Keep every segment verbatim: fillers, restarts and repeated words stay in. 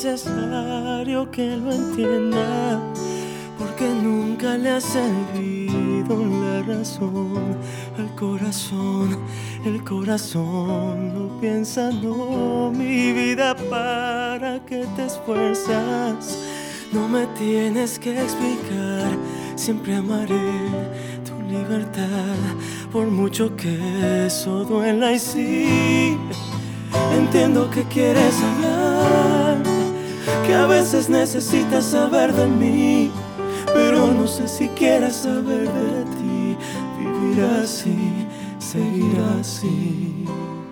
necesario que lo entienda, porque nunca le ha servido la razón al corazón. El corazón no piensa, no, mi vida, ¿para qué te esfuerzas? No me tienes que explicar, siempre amaré tu libertad, por mucho que eso duela. Y sí, entiendo que quieres hablar, que a veces necesitas saber de mí, pero no sé si quieres saber de ti. Vivir así, seguir así,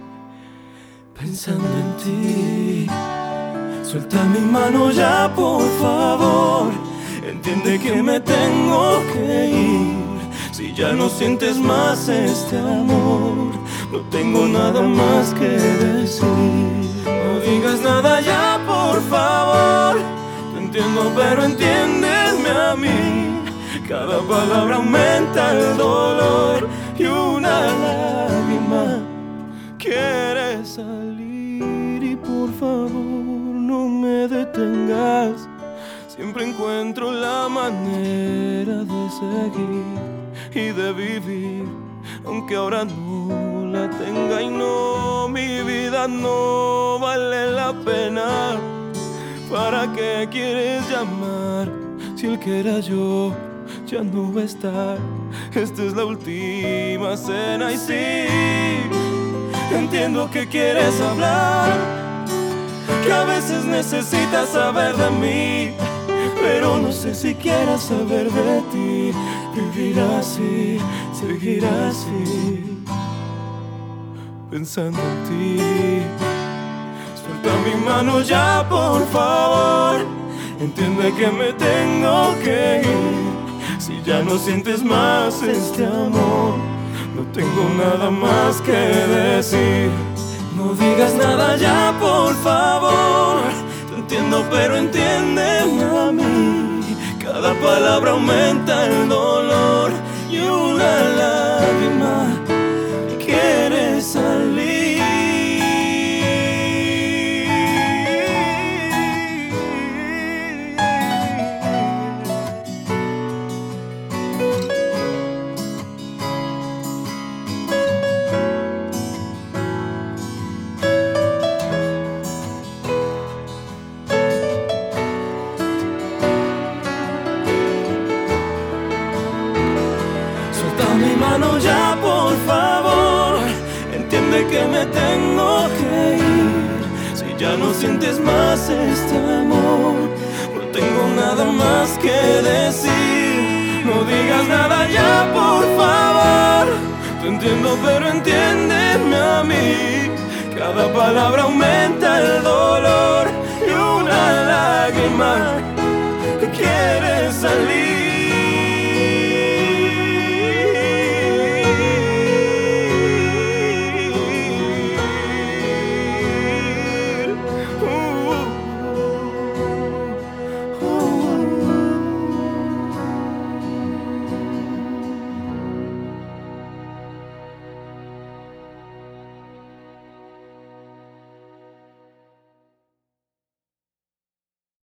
pensando en ti. Suelta mi mano ya, por favor. Entiende que me tengo que ir. Si ya no sientes más este amor, no tengo nada más que decir. No digas nada ya, por favor. Te entiendo, pero entiéndeme a mí. Cada palabra aumenta el dolor y una lágrima quiere salir. Y por favor, no me detengas. Siempre encuentro la manera de seguir y de vivir, aunque ahora no la tenga. Y no, mi vida no vale la pena. ¿Para qué quieres llamar si el que era yo ya no va a estar? Esta es la última cena. Y sí, entiendo que quieres hablar, que a veces necesitas saber de mí, pero no sé si quieras saber de ti. Vivir así, seguir así, pensando en ti. Suelta mi mano ya, por favor. Entiende que me tengo que ir. Si ya no sientes más este amor, no tengo nada más que decir. No digas nada ya, por favor. Te entiendo, pero entiéndeme a mí. Cada palabra aumenta el dolor y una lágrima quiere salir. Mi mano ya, por favor. Entiende que me tengo que ir. Si ya no sientes más este amor, no tengo nada más que decir. No digas nada ya, por favor. Te entiendo, pero entiéndeme a mí. Cada palabra aumenta el dolor y una lágrima quiere salir.